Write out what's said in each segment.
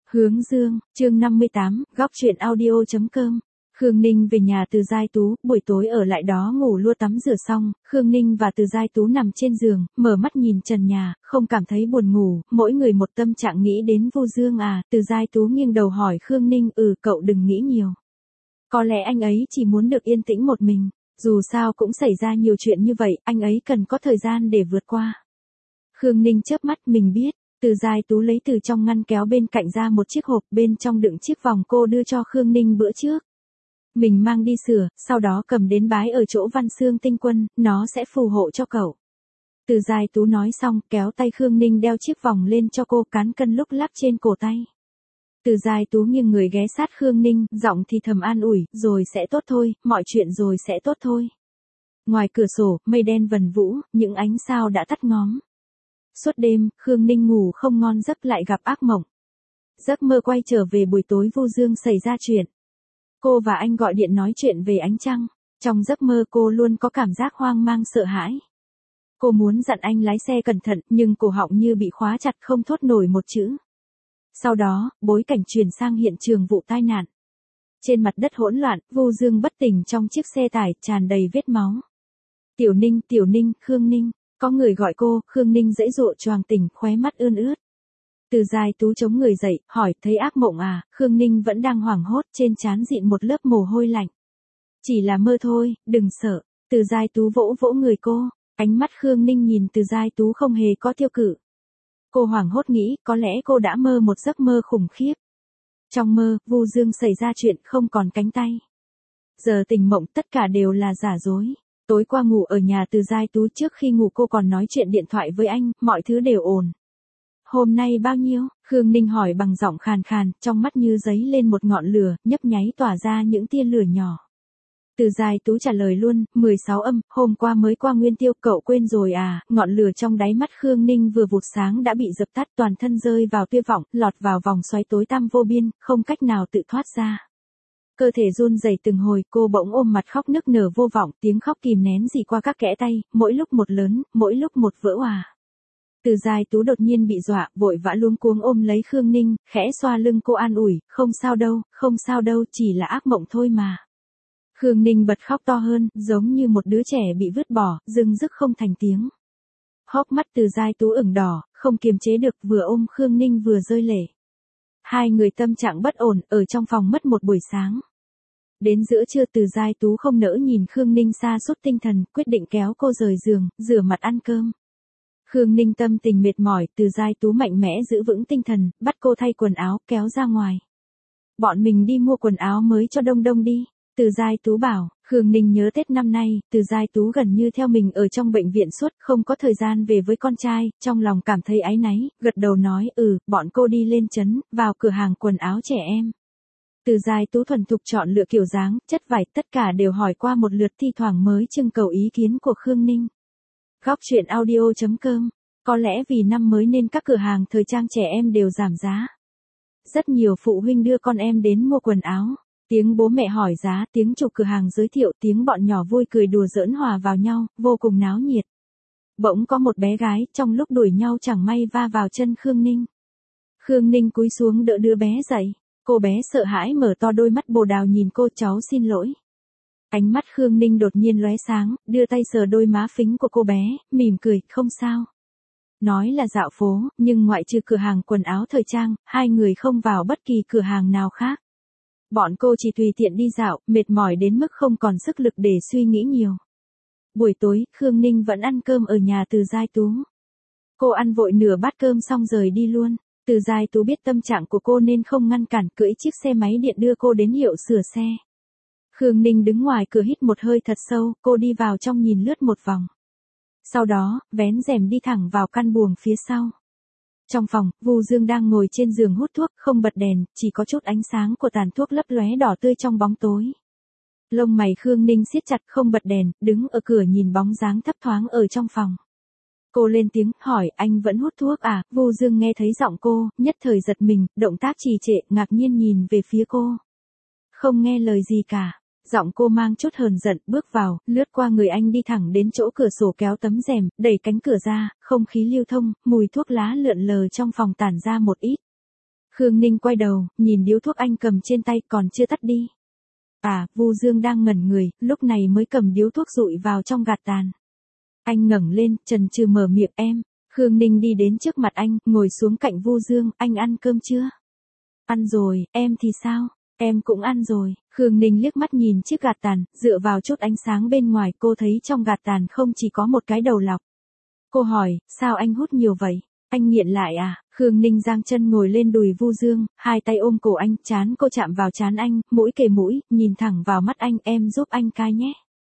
Hướng dương, chương 58, góc truyện audio.com. Khương Ninh về nhà Từ Giai Tú, buổi tối ở lại đó ngủ lua tắm rửa xong, Khương Ninh và Từ Giai Tú nằm trên giường, mở mắt nhìn trần nhà, không cảm thấy buồn ngủ, mỗi người một tâm trạng nghĩ đến Vu Dương à, Từ Giai Tú nghiêng đầu hỏi Khương Ninh, cậu đừng nghĩ nhiều. Có lẽ anh ấy chỉ muốn được yên tĩnh một mình, dù sao cũng xảy ra nhiều chuyện như vậy, anh ấy cần có thời gian để vượt qua. Khương Ninh chớp mắt, mình biết. Từ Giai Tú lấy từ trong ngăn kéo bên cạnh ra một chiếc hộp, bên trong đựng chiếc vòng cô đưa cho Khương Ninh bữa trước. Mình mang đi sửa, sau đó cầm đến bái ở chỗ Văn Xương Tinh Quân, nó sẽ phù hộ cho cậu. Từ Giai Tú nói xong, kéo tay Khương Ninh đeo chiếc vòng lên cho cô, cán cân lúc lắc trên cổ tay. Từ Giai Tú nghiêng người ghé sát Khương Ninh, giọng thì thầm an ủi, rồi sẽ tốt thôi, mọi chuyện rồi sẽ tốt thôi. Ngoài cửa sổ, mây đen vần vũ, những ánh sao đã tắt ngóm. Suốt đêm, Khương Ninh ngủ không ngon giấc, lại gặp ác mộng. Giấc mơ quay trở về buổi tối Vu Dương xảy ra chuyện. Cô và anh gọi điện nói chuyện về ánh trăng. Trong giấc mơ cô luôn có cảm giác hoang mang sợ hãi. Cô muốn dặn anh lái xe cẩn thận, nhưng cổ họng như bị khóa chặt không thốt nổi một chữ. Sau đó, bối cảnh chuyển sang hiện trường vụ tai nạn. Trên mặt đất hỗn loạn, Vu Dương bất tỉnh trong chiếc xe tải tràn đầy vết máu. Tiểu Ninh, Khương Ninh. Có người gọi cô, Khương Ninh dãy dụa choàng tỉnh, khóe mắt ươn ướt. Từ Giai Tú chống người dậy, hỏi, thấy ác mộng à? Khương Ninh vẫn đang hoảng hốt, trên trán dịn một lớp mồ hôi lạnh. Chỉ là mơ thôi, đừng sợ. Từ Giai Tú vỗ vỗ người cô, ánh mắt Khương Ninh nhìn Từ Giai Tú không hề có tiêu cự. Cô hoảng hốt nghĩ, có lẽ cô đã mơ một giấc mơ khủng khiếp. Trong mơ, Vu Dương xảy ra chuyện không còn cánh tay. Giờ tỉnh mộng tất cả đều là giả dối. Tối qua ngủ ở nhà Từ Giai Tú, trước khi ngủ cô còn nói chuyện điện thoại với anh, mọi thứ đều ổn. Hôm nay bao nhiêu? Khương Ninh hỏi bằng giọng khàn khàn, trong mắt như giấy lên một ngọn lửa, nhấp nháy tỏa ra những tia lửa nhỏ. Từ Giai Tú trả lời luôn, 16 âm, hôm qua mới qua Nguyên Tiêu, cậu quên rồi à? Ngọn lửa trong đáy mắt Khương Ninh vừa vụt sáng đã bị dập tắt, toàn thân rơi vào tuyệt vọng, lọt vào vòng xoáy tối tăm vô biên, không cách nào tự thoát ra. Cơ thể run rẩy từng hồi, cô bỗng ôm mặt khóc nức nở vô vọng, tiếng khóc kìm nén rỉ qua các kẽ tay, mỗi lúc một lớn, mỗi lúc một vỡ òa. Từ Giai Tú đột nhiên bị dọa, vội vã luống cuống ôm lấy Khương Ninh, khẽ xoa lưng cô an ủi, không sao đâu, chỉ là ác mộng thôi mà. Khương Ninh bật khóc to hơn, giống như một đứa trẻ bị vứt bỏ, dưng dứt không thành tiếng. Hốc mắt Từ Giai Tú ửng đỏ, không kiềm chế được, vừa ôm Khương Ninh vừa rơi lệ. Hai người tâm trạng bất ổn, ở trong phòng mất một buổi sáng. Đến giữa trưa Từ Giai Tú không nỡ nhìn Khương Ninh sa sút tinh thần, quyết định kéo cô rời giường, rửa mặt ăn cơm. Khương Ninh tâm tình mệt mỏi, Từ Giai Tú mạnh mẽ giữ vững tinh thần, bắt cô thay quần áo, kéo ra ngoài. Bọn mình đi mua quần áo mới cho Đông Đông đi. Từ Giai Tú bảo, Khương Ninh nhớ Tết năm nay, Từ Giai Tú gần như theo mình ở trong bệnh viện suốt, không có thời gian về với con trai, trong lòng cảm thấy áy náy, gật đầu nói, bọn cô đi lên trấn, vào cửa hàng quần áo trẻ em. Từ Giai Tú thuần thục chọn lựa kiểu dáng, chất vải, tất cả đều hỏi qua một lượt, thi thoảng mới trưng cầu ý kiến của Khương Ninh. Góc truyện audio.com. Có lẽ vì năm mới nên các cửa hàng thời trang trẻ em đều giảm giá. Rất nhiều phụ huynh đưa con em đến mua quần áo. Tiếng bố mẹ hỏi giá, tiếng chủ cửa hàng giới thiệu, tiếng bọn nhỏ vui cười đùa giỡn hòa vào nhau, vô cùng náo nhiệt. Bỗng có một bé gái, trong lúc đuổi nhau chẳng may va vào chân Khương Ninh. Khương Ninh cúi xuống đỡ đứa bé dậy. Cô bé sợ hãi mở to đôi mắt bồ đào nhìn cô, cháu xin lỗi. Ánh mắt Khương Ninh đột nhiên lóe sáng, đưa tay sờ đôi má phính của cô bé, mỉm cười, không sao. Nói là dạo phố, nhưng ngoại trừ cửa hàng quần áo thời trang, hai người không vào bất kỳ cửa hàng nào khác. Bọn cô chỉ tùy tiện đi dạo, mệt mỏi đến mức không còn sức lực để suy nghĩ nhiều. Buổi tối, Khương Ninh vẫn ăn cơm ở nhà Từ Giai Tú. Cô ăn vội nửa bát cơm xong rời đi luôn. Từ Giai Tú biết tâm trạng của cô nên không ngăn cản, cưỡi chiếc xe máy điện đưa cô đến hiệu sửa xe. Khương Ninh đứng ngoài cửa hít một hơi thật sâu, cô đi vào trong nhìn lướt một vòng. Sau đó, vén rèm đi thẳng vào căn buồng phía sau. Trong phòng, Vu Dương đang ngồi trên giường hút thuốc, không bật đèn, chỉ có chút ánh sáng của tàn thuốc lấp lóe đỏ tươi trong bóng tối. Lông mày Khương Ninh siết chặt, không bật đèn, đứng ở cửa nhìn bóng dáng thấp thoáng ở trong phòng. Cô lên tiếng, hỏi, anh vẫn hút thuốc à? Vu Dương nghe thấy giọng cô, nhất thời giật mình, động tác trì trệ, ngạc nhiên nhìn về phía cô. Không nghe lời gì cả. Giọng cô mang chút hờn giận, bước vào, lướt qua người anh đi thẳng đến chỗ cửa sổ kéo tấm rèm, đẩy cánh cửa ra, không khí lưu thông, mùi thuốc lá lượn lờ trong phòng tản ra một ít. Khương Ninh quay đầu, nhìn điếu thuốc anh cầm trên tay còn chưa tắt đi. Vu Dương đang ngẩn người, lúc này mới cầm điếu thuốc dụi vào trong gạt tàn. Anh ngẩng lên, chần chừ mở miệng em. Khương Ninh đi đến trước mặt anh, ngồi xuống cạnh Vu Dương, anh ăn cơm chưa? Ăn rồi, em thì sao? Em cũng ăn rồi. Khương Ninh liếc mắt nhìn chiếc gạt tàn, dựa vào chút ánh sáng bên ngoài cô thấy trong gạt tàn không chỉ có một cái đầu lọc. Cô hỏi, sao anh hút nhiều vậy? Anh nghiện lại à? Khương Ninh giang chân ngồi lên đùi Vu Dương, hai tay ôm cổ anh, trán cô chạm vào trán anh, mũi kề mũi, nhìn thẳng vào mắt anh, em giúp anh cai nhé.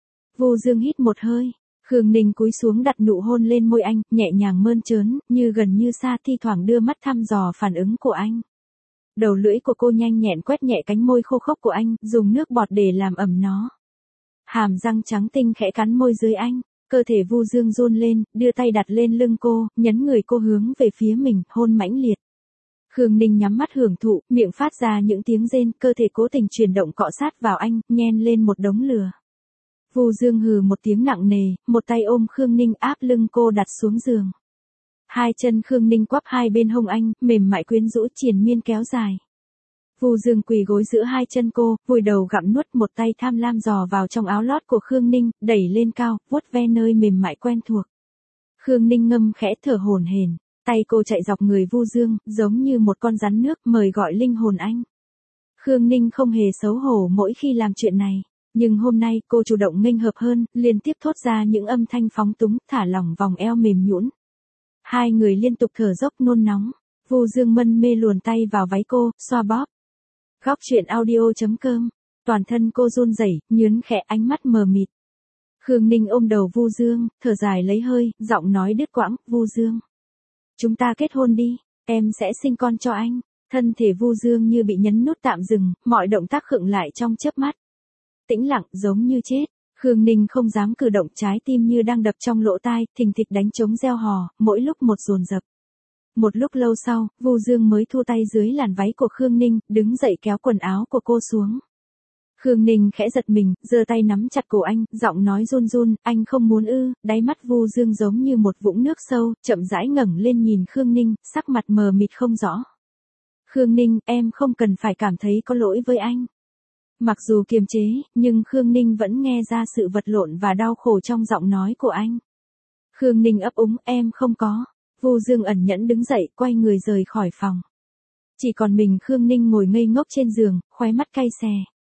Vu Dương hít một hơi. Khương Ninh cúi xuống đặt nụ hôn lên môi anh, nhẹ nhàng mơn trớn, như gần như xa, thi thoảng đưa mắt thăm dò phản ứng của anh. Đầu lưỡi của cô nhanh nhẹn quét nhẹ cánh môi khô khốc của anh, dùng nước bọt để làm ẩm nó. Hàm răng trắng tinh khẽ cắn môi dưới anh, cơ thể Vu Dương run lên, đưa tay đặt lên lưng cô, nhấn người cô hướng về phía mình, hôn mãnh liệt. Khương Ninh nhắm mắt hưởng thụ, miệng phát ra những tiếng rên, cơ thể cố tình chuyển động cọ sát vào anh, nhen lên một đống lửa. Vu Dương hừ một tiếng nặng nề, một tay ôm Khương Ninh áp lưng cô đặt xuống giường. Hai chân Khương Ninh quắp hai bên hông anh, mềm mại quyến rũ triền miên kéo dài. Vu Dương quỳ gối giữa hai chân cô, vùi đầu gặm nuốt, một tay tham lam dò vào trong áo lót của Khương Ninh, đẩy lên cao, vuốt ve nơi mềm mại quen thuộc. Khương Ninh ngâm khẽ thở hổn hển, tay cô chạy dọc người Vu Dương, giống như một con rắn nước mời gọi linh hồn anh. Khương Ninh không hề xấu hổ mỗi khi làm chuyện này. Nhưng hôm nay cô chủ động nghênh hợp hơn, liên tiếp thốt ra những âm thanh phóng túng, thả lỏng vòng eo mềm nhũn. Hai người liên tục thở dốc nôn nóng. Vu Dương mân mê luồn tay vào váy cô, xoa bóp. Góc truyện audio.com. Toàn thân cô run rẩy, nhớn khẽ, ánh mắt mờ mịt. Khương Ninh ôm đầu Vu Dương, thở dài lấy hơi, giọng nói đứt quãng, Vu Dương. Chúng ta kết hôn đi, em sẽ sinh con cho anh. Thân thể Vu Dương như bị nhấn nút tạm dừng, mọi động tác khựng lại trong chớp mắt. Tĩnh lặng, giống như chết. Khương Ninh không dám cử động, trái tim như đang đập trong lỗ tai, thình thịch đánh trống reo hò, mỗi lúc một dồn dập. Một lúc lâu sau, Vu Dương mới thu tay dưới làn váy của Khương Ninh, đứng dậy kéo quần áo của cô xuống. Khương Ninh khẽ giật mình, giơ tay nắm chặt cổ anh, giọng nói run run, anh không muốn ư? Đáy mắt Vu Dương giống như một vũng nước sâu, chậm rãi ngẩng lên nhìn Khương Ninh, sắc mặt mờ mịt không rõ. Khương Ninh, em không cần phải cảm thấy có lỗi với anh. Mặc dù kiềm chế, nhưng Khương Ninh vẫn nghe ra sự vật lộn và đau khổ trong giọng nói của anh. Khương Ninh ấp úng, em không có. Vu Dương ẩn nhẫn đứng dậy, quay người rời khỏi phòng. Chỉ còn mình Khương Ninh ngồi ngây ngốc trên giường, khóe mắt cay xè.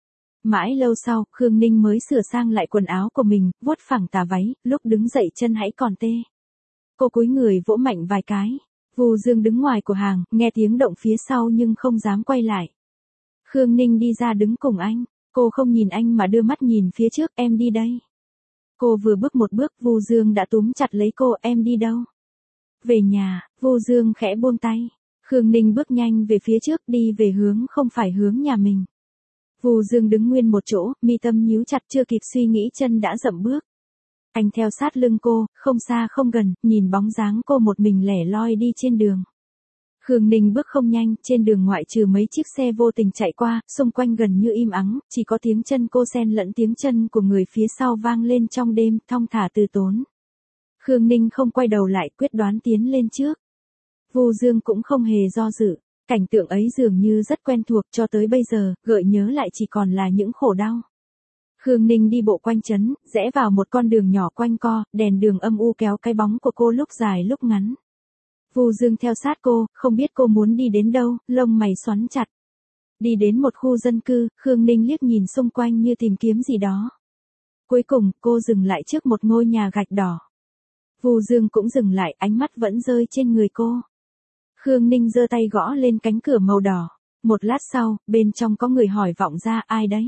Mãi lâu sau, Khương Ninh mới sửa sang lại quần áo của mình, vuốt phẳng tà váy, lúc đứng dậy chân hãy còn tê. Cô cúi người vỗ mạnh vài cái. Vu Dương đứng ngoài cửa hàng, nghe tiếng động phía sau nhưng không dám quay lại. Khương Ninh đi ra đứng cùng anh, cô không nhìn anh mà đưa mắt nhìn phía trước, em đi đây. Cô vừa bước một bước, Vu Dương đã túm chặt lấy cô, em đi đâu? Về nhà. Vu Dương khẽ buông tay. Khương Ninh bước nhanh về phía trước, đi về hướng không phải hướng nhà mình. Vu Dương đứng nguyên một chỗ, mi tâm nhíu chặt, chưa kịp suy nghĩ chân đã dậm bước. Anh theo sát lưng cô, không xa không gần, nhìn bóng dáng cô một mình lẻ loi đi trên đường. Khương Ninh bước không nhanh, trên đường ngoại trừ mấy chiếc xe vô tình chạy qua, xung quanh gần như im ắng, chỉ có tiếng chân cô xen lẫn tiếng chân của người phía sau vang lên trong đêm, thong thả từ tốn. Khương Ninh không quay đầu lại, quyết đoán tiến lên trước. Vu Dương cũng không hề do dự, cảnh tượng ấy dường như rất quen thuộc, cho tới bây giờ, gợi nhớ lại chỉ còn là những khổ đau. Khương Ninh đi bộ quanh trấn, rẽ vào một con đường nhỏ quanh co, đèn đường âm u kéo cái bóng của cô lúc dài lúc ngắn. Vu Dương theo sát cô, không biết cô muốn đi đến đâu, lông mày xoắn chặt. Đi đến một khu dân cư, Khương Ninh liếc nhìn xung quanh như tìm kiếm gì đó. Cuối cùng, cô dừng lại trước một ngôi nhà gạch đỏ. Vu Dương cũng dừng lại, ánh mắt vẫn rơi trên người cô. Khương Ninh giơ tay gõ lên cánh cửa màu đỏ. Một lát sau, bên trong có người hỏi vọng ra, ai đấy?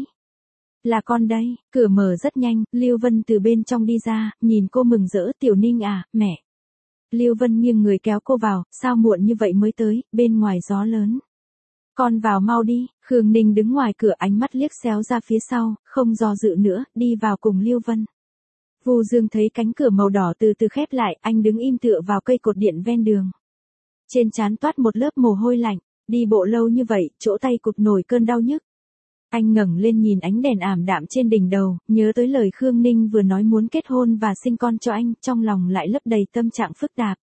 Là con đây. Cửa mở rất nhanh, Lưu Vân từ bên trong đi ra, nhìn cô mừng rỡ, Tiểu Ninh à, mẹ. Lưu Vân nghiêng người kéo cô vào, sao muộn như vậy mới tới, bên ngoài gió lớn. Con vào mau đi. Khương Ninh đứng ngoài cửa, ánh mắt liếc xéo ra phía sau, không do dự nữa, đi vào cùng Lưu Vân. Vu Dương thấy cánh cửa màu đỏ từ từ khép lại, anh đứng im tựa vào cây cột điện ven đường. Trên trán toát một lớp mồ hôi lạnh, đi bộ lâu như vậy, chỗ tay cụt nổi cơn đau nhức. Anh ngẩng lên nhìn ánh đèn ảm đạm trên đỉnh đầu, nhớ tới lời Khương Ninh vừa nói muốn kết hôn và sinh con cho anh, trong lòng lại lấp đầy tâm trạng phức tạp.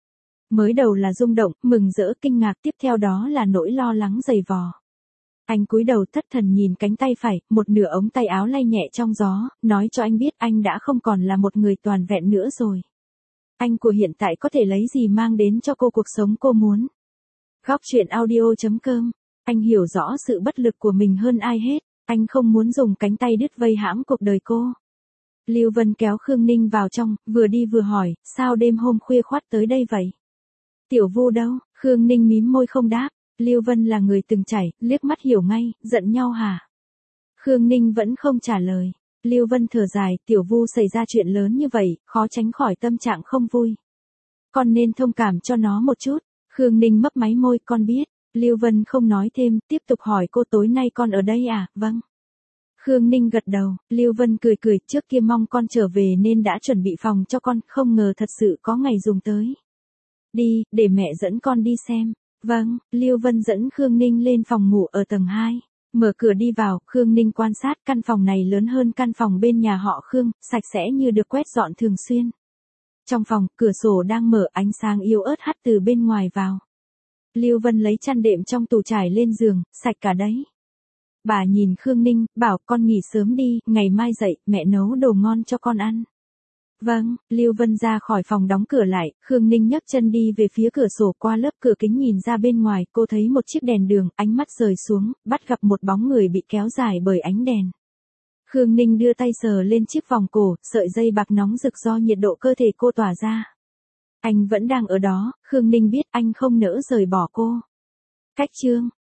Mới đầu là rung động, mừng rỡ, kinh ngạc, tiếp theo đó là nỗi lo lắng dày vò. Anh cúi đầu thất thần nhìn cánh tay phải, một nửa ống tay áo lay nhẹ trong gió, nói cho anh biết anh đã không còn là một người toàn vẹn nữa rồi. Anh của hiện tại có thể lấy gì mang đến cho cô cuộc sống cô muốn. Góc chuyện audio.com. Anh hiểu rõ sự bất lực của mình hơn ai hết, anh không muốn dùng cánh tay đứt vây hãm cuộc đời cô. Lưu Vân kéo Khương Ninh vào trong, vừa đi vừa hỏi, sao đêm hôm khuya khoắt tới đây vậy? Tiểu Vu đâu? Khương Ninh mím môi không đáp. Lưu Vân là người từng trải, liếc mắt hiểu ngay, giận nhau hả? Khương Ninh vẫn không trả lời. Lưu Vân thở dài, Tiểu Vu xảy ra chuyện lớn như vậy, khó tránh khỏi tâm trạng không vui. Con nên thông cảm cho nó một chút. Khương Ninh mấp máy môi, con biết. Lưu Vân không nói thêm, tiếp tục hỏi cô tối nay con ở đây à? Vâng. Khương Ninh gật đầu, Lưu Vân cười cười, trước kia mong con trở về nên đã chuẩn bị phòng cho con, không ngờ thật sự có ngày dùng tới. Đi, để mẹ dẫn con đi xem. Vâng, Lưu Vân dẫn Khương Ninh lên phòng ngủ ở tầng 2. Mở cửa đi vào, Khương Ninh quan sát căn phòng này lớn hơn căn phòng bên nhà họ Khương, sạch sẽ như được quét dọn thường xuyên. Trong phòng, cửa sổ đang mở, ánh sáng yếu ớt hắt từ bên ngoài vào. Lưu Vân lấy chăn đệm trong tủ trải lên giường, sạch cả đấy. Bà nhìn Khương Ninh, bảo con nghỉ sớm đi, ngày mai dậy, mẹ nấu đồ ngon cho con ăn. Vâng, Lưu Vân ra khỏi phòng đóng cửa lại, Khương Ninh nhấc chân đi về phía cửa sổ, qua lớp cửa kính nhìn ra bên ngoài, cô thấy một chiếc đèn đường, ánh mắt rời xuống, bắt gặp một bóng người bị kéo dài bởi ánh đèn. Khương Ninh đưa tay sờ lên chiếc vòng cổ, sợi dây bạc nóng rực do nhiệt độ cơ thể cô tỏa ra. Anh vẫn đang ở đó, Khương Ninh biết anh không nỡ rời bỏ cô. Cách chương